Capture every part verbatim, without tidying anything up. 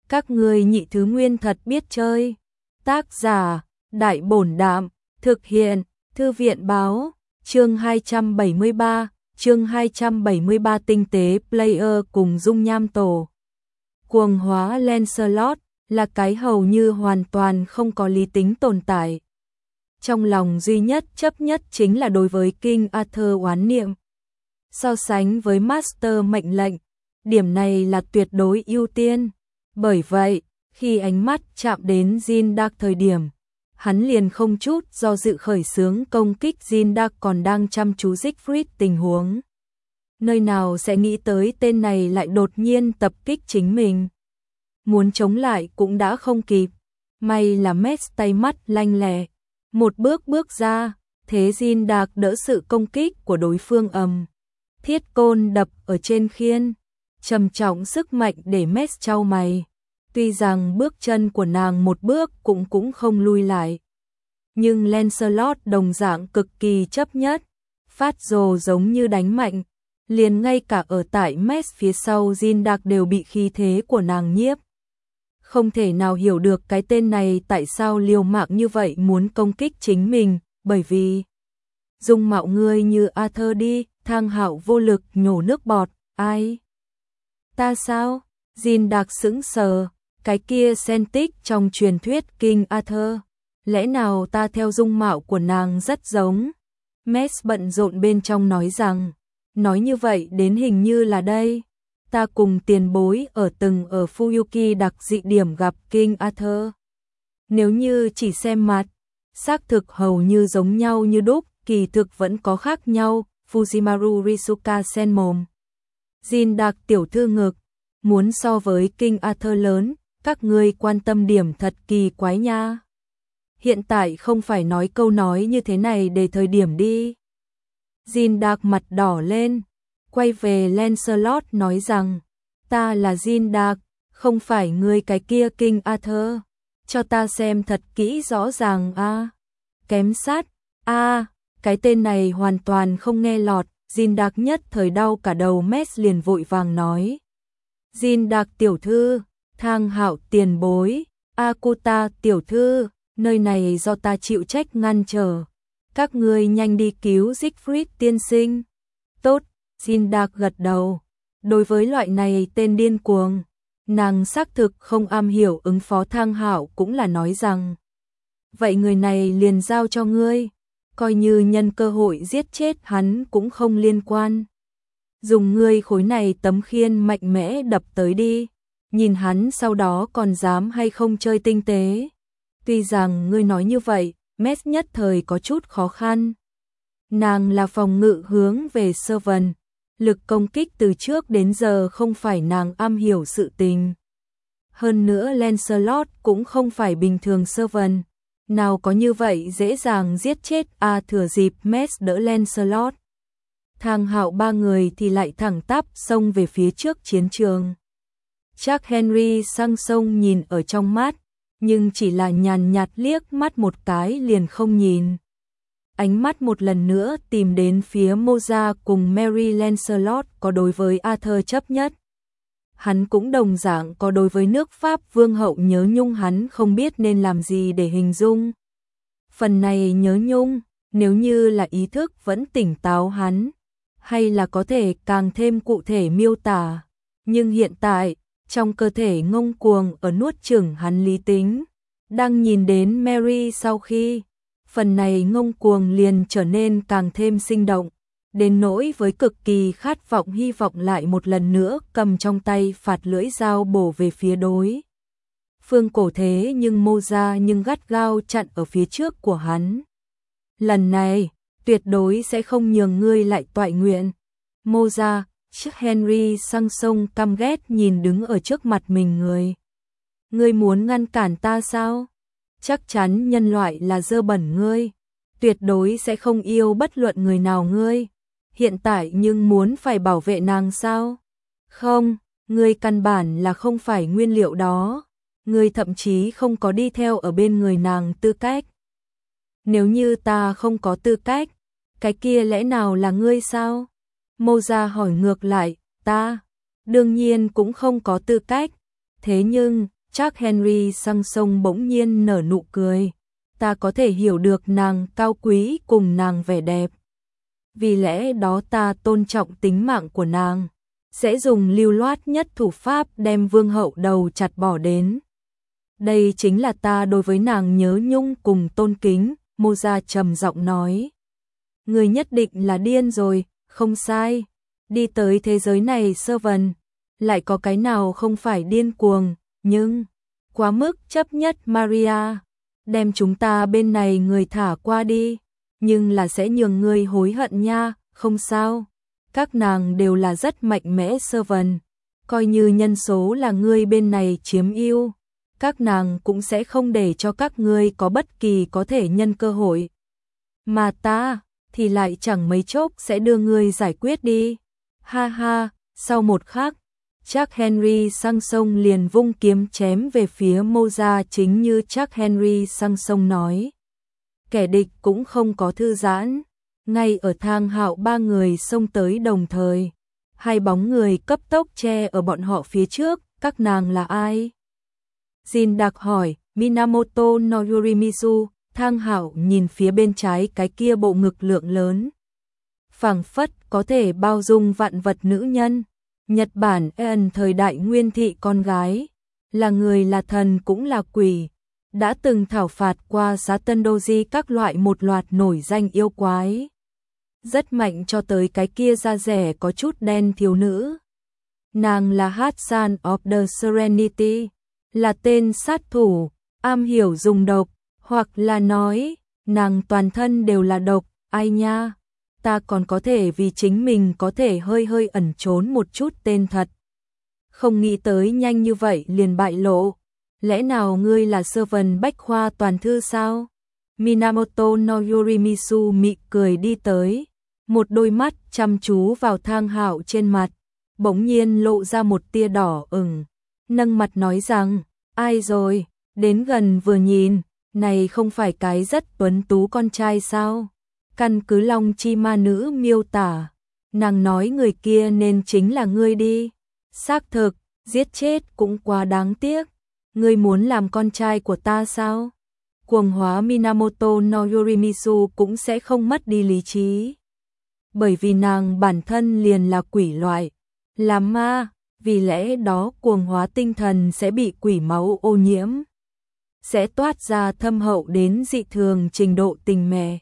Các ngươi nhị thứ nguyên thật biết chơi. Tác giả, Đại Bổn Đạm, thực hiện, Thư viện Báo, chương hai trăm bảy mươi ba, chương hai trăm bảy mươi ba tinh tế player cùng dung nham tổ. Cuồng hóa Lancelot là cái hầu như hoàn toàn không có lý tính tồn tại. Trong lòng duy nhất chấp nhất chính là đối với King Arthur oán niệm. So sánh với Master mệnh lệnh, điểm này là tuyệt đối ưu tiên. Bởi vậy, khi ánh mắt chạm đến Jin Dark thời điểm, hắn liền không chút do dự khởi xướng công kích Jin Dark còn đang chăm chú Siegfried tình huống. Nơi nào sẽ nghĩ tới tên này lại đột nhiên tập kích chính mình. Muốn chống lại cũng đã không kịp. May là Mess tay mắt lanh lẹ. Một bước bước ra, thế Jin Dark đỡ sự công kích của đối phương ầm. Thiết côn đập ở trên khiên. Trầm trọng sức mạnh để Mess chau mày. Tuy rằng bước chân của nàng một bước cũng cũng không lui lại. Nhưng Lancelot đồng dạng cực kỳ chấp nhất. Phát rồ giống như đánh mạnh. Liền ngay cả ở tại Mess phía sau Jin Dark đều bị khí thế của nàng nhiếp. Không thể nào hiểu được cái tên này tại sao liều mạng như vậy muốn công kích chính mình, bởi vì dung mạo ngươi như Arthur đi, Thang Hạo vô lực nhổ nước bọt, ai? Ta sao? Jin Dark sững sờ, cái kia Celtic trong truyền thuyết King Arthur, lẽ nào ta theo dung mạo của nàng rất giống? Mess bận rộn bên trong nói rằng, nói như vậy đến hình như là đây. Ta cùng tiền bối ở từng ở Fuyuki đặc dị điểm gặp King Arthur. Nếu như chỉ xem mặt, xác thực hầu như giống nhau như đúc, kỳ thực vẫn có khác nhau. Fujimaru Risuka sen mồm. Jin Dark tiểu thư ngực, muốn so với King Arthur lớn, các ngươi quan tâm điểm thật kỳ quái nha. Hiện tại không phải nói câu nói như thế này để thời điểm đi. Jin Dark mặt đỏ lên. Quay về Lancelot nói rằng, ta là Jin Dark, không phải ngươi cái kia King Arthur, cho ta xem thật kỹ rõ ràng a. À. Kém sát, a, à, cái tên này hoàn toàn không nghe lọt, Jin Dark nhất thời đau cả đầu. Mess liền vội vàng nói. Jin Dark tiểu thư, Thang Hạo tiền bối, Akuta tiểu thư, nơi này do ta chịu trách ngăn trở. Các ngươi nhanh đi cứu Siegfried tiên sinh. Tốt. Jin Dark gật đầu. Đối với loại này tên điên cuồng, nàng xác thực không am hiểu ứng phó. Thang Hạo cũng là nói rằng, vậy người này liền giao cho ngươi, coi như nhân cơ hội giết chết hắn cũng không liên quan. Dùng ngươi khối này tấm khiên mạnh mẽ đập tới đi, nhìn hắn sau đó còn dám hay không chơi tinh tế. Tuy rằng ngươi nói như vậy, Mess nhất thời có chút khó khăn. Nàng là phòng ngự hướng về Servant. Lực công kích từ trước đến giờ không phải nàng am hiểu sự tình. Hơn nữa Lancelot cũng không phải bình thường Servant. Nào có như vậy dễ dàng giết chết a à, thừa dịp Mess đỡ Lancelot. Thang Hạo ba người thì lại thẳng tắp xông về phía trước chiến trường. Jack Henry sang sông nhìn ở trong mắt, nhưng chỉ là nhàn nhạt liếc mắt một cái liền không nhìn. Ánh mắt một lần nữa tìm đến phía Moza cùng Mary. Lancelot có đối với Arthur chấp nhất. Hắn cũng đồng dạng có đối với nước Pháp vương hậu nhớ nhung, hắn không biết nên làm gì để hình dung. Phần này nhớ nhung, nếu như là ý thức vẫn tỉnh táo hắn, hay là có thể càng thêm cụ thể miêu tả. Nhưng hiện tại, trong cơ thể ngông cuồng ở nuốt chửng hắn lý tính. Đang nhìn đến Mary sau khi, phần này ngông cuồng liền trở nên càng thêm sinh động, đến nỗi với cực kỳ khát vọng hy vọng lại một lần nữa cầm trong tay phạt lưỡi dao bổ về phía đối phương cổ thế nhưng Moza nhưng gắt gao chặn ở phía trước của hắn. Lần này, tuyệt đối sẽ không nhường ngươi lại toại nguyện. Moza, chiếc Henry sang sông căm ghét nhìn đứng ở trước mặt mình người. Ngươi muốn ngăn cản ta sao? Chắc chắn nhân loại là dơ bẩn ngươi, tuyệt đối sẽ không yêu bất luận người nào ngươi. Hiện tại nhưng muốn phải bảo vệ nàng sao? Không, ngươi căn bản là không phải nguyên liệu đó, ngươi thậm chí không có đi theo ở bên người nàng tư cách. Nếu như ta không có tư cách, cái kia lẽ nào là ngươi sao? Moza hỏi ngược lại, ta, đương nhiên cũng không có tư cách, thế nhưng, Chuck Henry sang sông bỗng nhiên nở nụ cười. Ta có thể hiểu được nàng cao quý cùng nàng vẻ đẹp. Vì lẽ đó ta tôn trọng tính mạng của nàng, sẽ dùng lưu loát nhất thủ pháp đem vương hậu đầu chặt bỏ đến. Đây chính là ta đối với nàng nhớ nhung cùng tôn kính, Moza trầm giọng nói. Người nhất định là điên rồi, không sai. Đi tới thế giới này Servant, lại có cái nào không phải điên cuồng, nhưng quá mức chấp nhất Maria. Đem chúng ta bên này người thả qua đi, nhưng là sẽ nhường ngươi hối hận nha, không sao. Các nàng đều là rất mạnh mẽ Servant, coi như nhân số là ngươi bên này chiếm ưu, các nàng cũng sẽ không để cho các ngươi có bất kỳ có thể nhân cơ hội. Mà ta thì lại chẳng mấy chốc sẽ đưa ngươi giải quyết đi. Ha ha, sau một khắc, Chuck Henry sang sông liền vung kiếm chém về phía Moza, chính như Chuck Henry sang sông nói. Kẻ địch cũng không có thư giãn, ngay ở thang hạo ba người xông tới đồng thời. Hai bóng người cấp tốc che ở bọn họ phía trước, các nàng là ai? Jin đặc hỏi. Minamoto no Yorimizu. Thang hạo nhìn phía bên trái cái kia bộ ngực lượng lớn, phảng phất có thể bao dung vạn vật nữ nhân. Nhật Bản Eon thời đại nguyên thị con gái, là người là thần cũng là quỷ, đã từng thảo phạt qua Giá Tân Doji các loại một loạt nổi danh yêu quái. Rất mạnh cho tới cái kia da rẻ có chút đen thiếu nữ. Nàng là Hatsan of the Serenity, là tên sát thủ, am hiểu dùng độc, hoặc là nói, nàng toàn thân đều là độc, ai nha. Ta còn có thể vì chính mình có thể hơi hơi ẩn trốn một chút tên thật. Không nghĩ tới nhanh như vậy liền bại lộ. Lẽ nào ngươi là Servant bách khoa toàn thư sao? Minamoto no Yorimizu mị cười đi tới, một đôi mắt chăm chú vào thang hạo trên mặt, bỗng nhiên lộ ra một tia đỏ ửng, nâng mặt nói rằng, ai rồi, đến gần vừa nhìn, này không phải cái rất tuấn tú con trai sao? Căn cứ Long Chi ma nữ miêu tả, nàng nói người kia nên chính là ngươi đi. Xác thực, giết chết cũng quá đáng tiếc. Ngươi muốn làm con trai của ta sao? Cuồng hóa Minamoto no Yorimizu cũng sẽ không mất đi lý trí. Bởi vì nàng bản thân liền là quỷ loại, là ma, vì lẽ đó cuồng hóa tinh thần sẽ bị quỷ máu ô nhiễm, sẽ toát ra thâm hậu đến dị thường trình độ tình mẹ.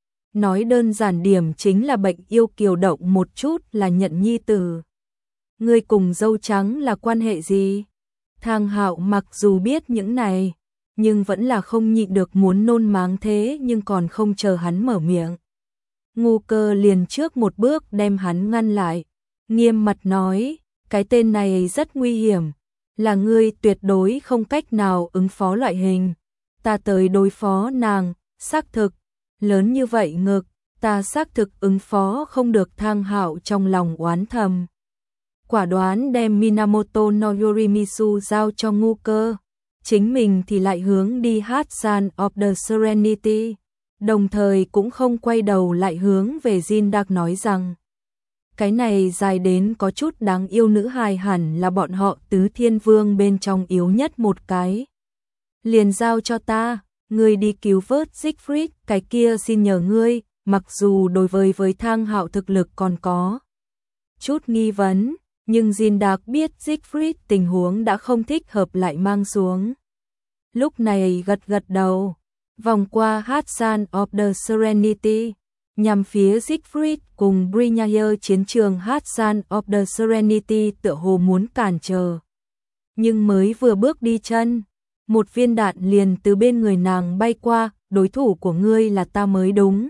Nói đơn giản điểm chính là bệnh yêu kiều động một chút là nhận nhi tử. Ngươi cùng dâu trắng là quan hệ gì? Thang hạo mặc dù biết những này, nhưng vẫn là không nhịn được muốn nôn máng thế, nhưng còn không chờ hắn mở miệng. Ngu Cơ liền trước một bước đem hắn ngăn lại, nghiêm mặt nói, cái tên này rất nguy hiểm, là ngươi tuyệt đối không cách nào ứng phó loại hình. Ta tới đối phó nàng, xác thực, lớn như vậy ngực, ta xác thực ứng phó không được. Thang hạo trong lòng oán thầm, quả đoán đem Minamoto no Yorimizu giao cho Ngu Cơ, chính mình thì lại hướng đi Hatsan of the Serenity, đồng thời cũng không quay đầu lại hướng về Jin đặc nói rằng, cái này dài đến có chút đáng yêu nữ hài hẳn là bọn họ tứ thiên vương bên trong yếu nhất một cái. Liền giao cho ta, ngươi đi cứu vớt Siegfried, cái kia xin nhờ ngươi. Mặc dù đối với với Thang hạo thực lực còn có chút nghi vấn, nhưng Jin đặc biết Siegfried tình huống đã không thích hợp lại mang xuống. Lúc này gật gật đầu, vòng qua Hatsan of the Serenity, nhằm phía Siegfried cùng Brynjar chiến trường. Hatsan of the Serenity tựa hồ muốn cản trở, nhưng mới vừa bước đi chân, một viên đạn liền từ bên người nàng bay qua, đối thủ của ngươi là ta mới đúng.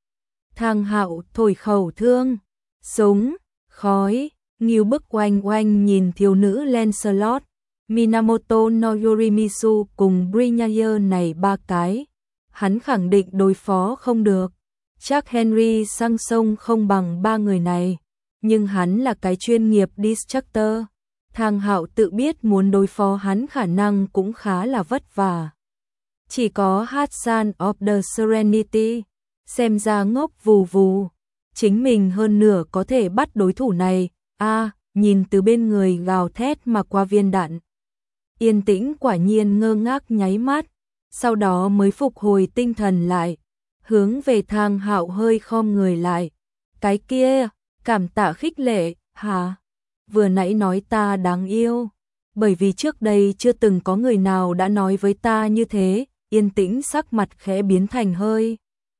Thang hạo thổi khẩu thương, súng, khói, nghiêu bức oanh oanh nhìn thiếu nữ Lancelot, Minamoto no Yorimizu cùng Brynjar này ba cái, hắn khẳng định đối phó không được. Chuck Henry sang sông không bằng ba người này, nhưng hắn là cái chuyên nghiệp Destructor. Thang hạo tự biết muốn đối phó hắn khả năng cũng khá là vất vả. Chỉ có Hatsan of the Serenity, xem ra ngốc vù vù, chính mình hơn nửa có thể bắt đối thủ này. A, à, nhìn từ bên người gào thét mà qua viên đạn, Yên Tĩnh quả nhiên ngơ ngác nháy mắt, sau đó mới phục hồi tinh thần lại, hướng về Thang Hạo hơi khom người lại. Cái kia, cảm tạ khích lệ, hả? Vừa nãy nói ta đáng yêu, bởi vì trước đây chưa từng có người nào đã nói với ta như thế. Yên Tĩnh sắc mặt khẽ biến thành hơi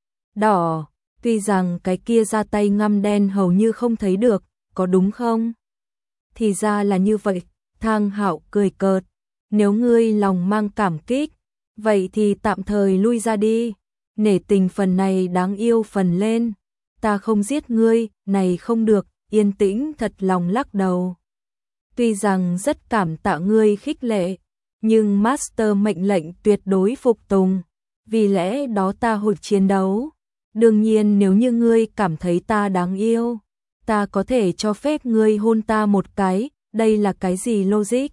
đỏ, tuy rằng cái kia ra tay ngăm đen hầu như không thấy được, có đúng không? Thì ra là như vậy. Thang Hạo cười cợt, nếu ngươi lòng mang cảm kích, vậy thì tạm thời lui ra đi, nể tình phần này đáng yêu phần lên, ta không giết ngươi, này không được. Yên Tĩnh thật lòng lắc đầu. Tuy rằng rất cảm tạ ngươi khích lệ, nhưng Master mệnh lệnh tuyệt đối phục tùng, vì lẽ đó ta hội chiến đấu. Đương nhiên nếu như ngươi cảm thấy ta đáng yêu, ta có thể cho phép ngươi hôn ta một cái, đây là cái gì logic?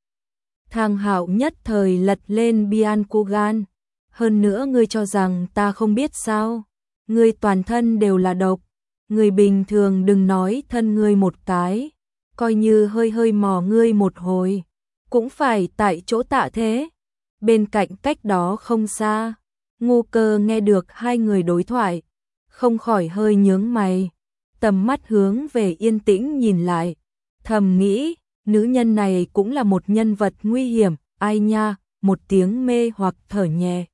Thang Hạo nhất thời lật lên Byakugan, hơn nữa ngươi cho rằng ta không biết sao? Ngươi toàn thân đều là độc, người bình thường đừng nói thân ngươi một cái, coi như hơi hơi mò ngươi một hồi, cũng phải tại chỗ tạ thế. Bên cạnh cách đó không xa, Ngô Cơ nghe được hai người đối thoại, không khỏi hơi nhướng mày, tầm mắt hướng về Yên Tĩnh nhìn lại, thầm nghĩ, nữ nhân này cũng là một nhân vật nguy hiểm, ai nha, một tiếng mê hoặc thở nhẹ.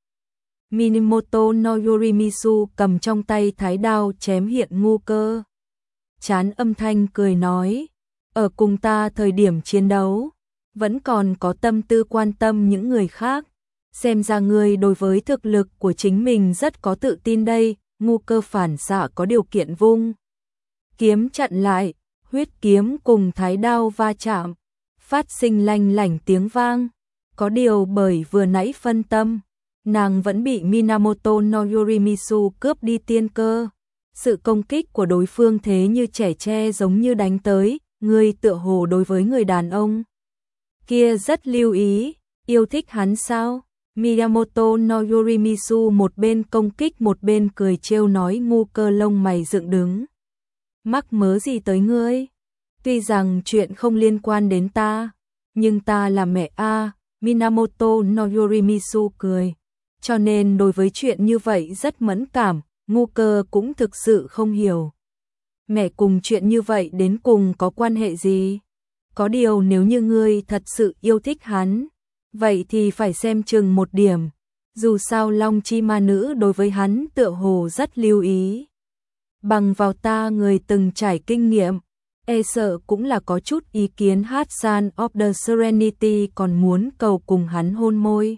Minamoto no Yorimizu cầm trong tay thái đao chém hiện Ngô Cơ. Chán âm thanh cười nói, ở cùng ta thời điểm chiến đấu, vẫn còn có tâm tư quan tâm những người khác, xem ra ngươi đối với thực lực của chính mình rất có tự tin đây. Ngô Cơ phản xạ có điều kiện vung kiếm chặn lại, huyết kiếm cùng thái đao va chạm, phát sinh lanh lảnh tiếng vang. Có điều bởi vừa nãy phân tâm, nàng vẫn bị Minamoto no Yorimizu cướp đi tiên cơ. Sự công kích của đối phương thế như trẻ tre giống như đánh tới, ngươi tựa hồ đối với người đàn ông kia rất lưu ý, yêu thích hắn sao? Minamoto no Yorimizu một bên công kích một bên cười trêu nói. Ngô Cơ lông mày dựng đứng, mắc mớ gì tới ngươi? Tuy rằng chuyện không liên quan đến ta, nhưng ta là mẹ a. Minamoto no Yorimizu cười, cho nên đối với chuyện như vậy rất mẫn cảm. Ngô Cơ cũng thực sự không hiểu, mẹ cùng chuyện như vậy đến cùng có quan hệ gì? Có điều nếu như ngươi thật sự yêu thích hắn, vậy thì phải xem chừng một điểm, dù sao Long Chi Ma Nữ đối với hắn tựa hồ rất lưu ý. Bằng vào ta người từng trải kinh nghiệm, e sợ cũng là có chút ý kiến. Hudson of the Serenity còn muốn cầu cùng hắn hôn môi,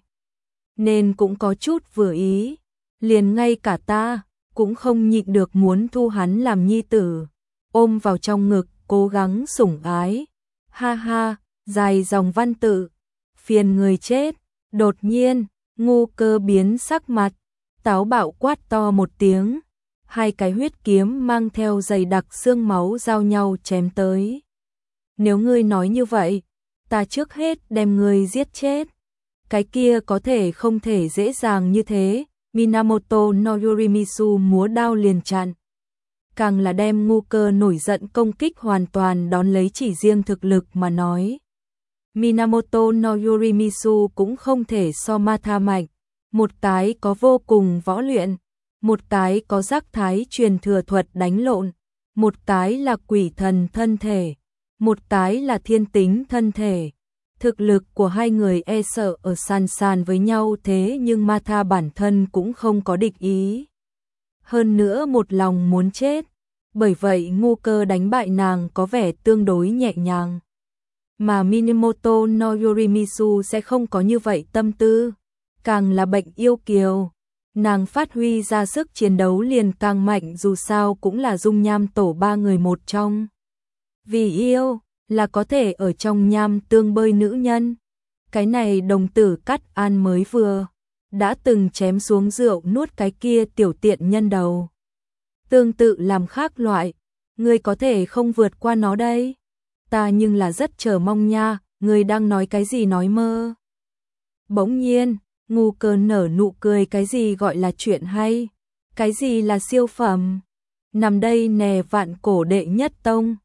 nên cũng có chút vừa ý, liền ngay cả ta cũng không nhịn được muốn thu hắn làm nhi tử, ôm vào trong ngực, cố gắng sủng ái. Ha ha, dài dòng văn tự, phiền người chết. Đột nhiên, Ngô Cơ biến sắc mặt, táo bạo quát to một tiếng, hai cái huyết kiếm mang theo dày đặc xương máu giao nhau chém tới. Nếu ngươi nói như vậy, ta trước hết đem ngươi giết chết. Cái kia có thể không thể dễ dàng như thế. Minamoto no Yorimizu múa đao liền chặn, càng là đem Ngô Cơ nổi giận công kích hoàn toàn đón lấy. Chỉ riêng thực lực mà nói, Minamoto no Yorimizu cũng không thể so Matha mạnh, một cái có vô cùng võ luyện, một cái có giác thái truyền thừa thuật đánh lộn, một cái là quỷ thần thân thể, một cái là thiên tính thân thể. Thực lực của hai người e sợ ở sàn sàn với nhau, thế nhưng Matha bản thân cũng không có địch ý, hơn nữa một lòng muốn chết, bởi vậy Ngô Cơ đánh bại nàng có vẻ tương đối nhẹ nhàng. Mà Minamoto no Yorimizu sẽ không có như vậy tâm tư, càng là bệnh yêu kiều, nàng phát huy ra sức chiến đấu liền càng mạnh, dù sao cũng là dung nham tổ ba người một trong. Vì yêu là có thể ở trong nham tương bơi nữ nhân. Cái này đồng tử Cát An mới vừa đã từng chém xuống rượu nuốt cái kia tiểu tiện nhân đầu. Tương tự làm khác loại, ngươi có thể không vượt qua nó đây. Ta nhưng là rất chờ mong nha, ngươi đang nói cái gì nói mơ. Bỗng nhiên, Ngô Cơ nở nụ cười, cái gì gọi là chuyện hay, cái gì là siêu phẩm. Nằm đây nè, vạn cổ đệ nhất tông,